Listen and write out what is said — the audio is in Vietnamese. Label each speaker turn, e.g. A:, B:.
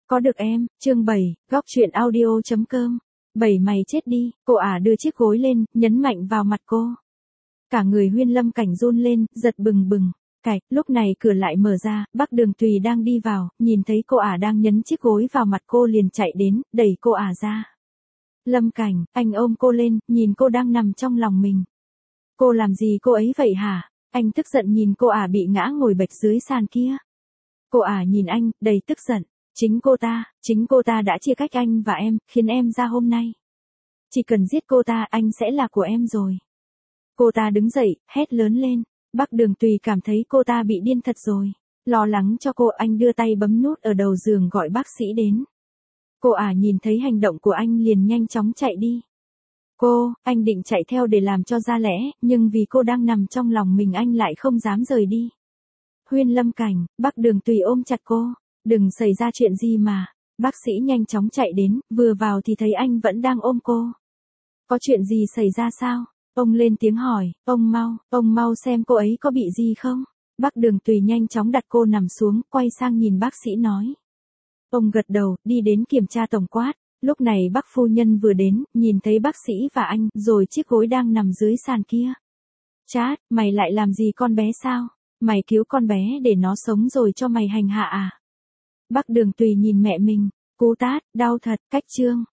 A: Có được em, chương 7, góc chuyện audio.com. Bảy mày chết đi, cô ả đưa chiếc gối lên, nhấn mạnh vào mặt cô. Cả người Huyên Lâm Cảnh run lên, giật bừng bừng. Lúc này cửa lại mở ra, Bắc Đường Tùy đang đi vào, nhìn thấy cô ả đang nhấn chiếc gối vào mặt cô liền chạy đến, đẩy cô ả ra. Lâm Cảnh, anh ôm cô lên, nhìn cô đang nằm trong lòng mình. Cô làm gì cô ấy vậy hả? Anh tức giận nhìn cô ả bị ngã ngồi bệt dưới sàn kia. Cô ả nhìn anh, đầy tức giận. Chính cô ta đã chia cách anh và em, khiến em ra hôm nay. Chỉ cần giết cô ta, anh sẽ là của em rồi. Cô ta đứng dậy, hét lớn lên. Bắc Đường Tùy cảm thấy cô ta bị điên thật rồi. Lo lắng cho cô, anh đưa tay bấm nút ở đầu giường gọi bác sĩ đến. Cô ả nhìn thấy hành động của anh liền nhanh chóng chạy đi. Anh định chạy theo để làm cho ra lẽ, nhưng vì cô đang nằm trong lòng mình anh lại không dám rời đi. Huyên Lâm Cảnh, Bắc Đường Tùy ôm chặt cô. Đừng xảy ra chuyện gì mà. Bác sĩ nhanh chóng chạy đến, vừa vào thì thấy anh vẫn đang ôm cô. Có chuyện gì xảy ra sao? Ông lên tiếng hỏi, ông mau xem cô ấy có bị gì không? Bắc Đường Tùy nhanh chóng đặt cô nằm xuống, quay sang nhìn bác sĩ nói. Ông gật đầu, đi đến kiểm tra tổng quát. Lúc này bác phu nhân vừa đến, nhìn thấy bác sĩ và anh, rồi chiếc gối đang nằm dưới sàn kia. Chát, mày lại làm gì con bé sao? Mày cứu con bé để nó sống rồi cho mày hành hạ à? Bắc Đường Tùy nhìn mẹ mình, cú tát, đau thật, cách chương.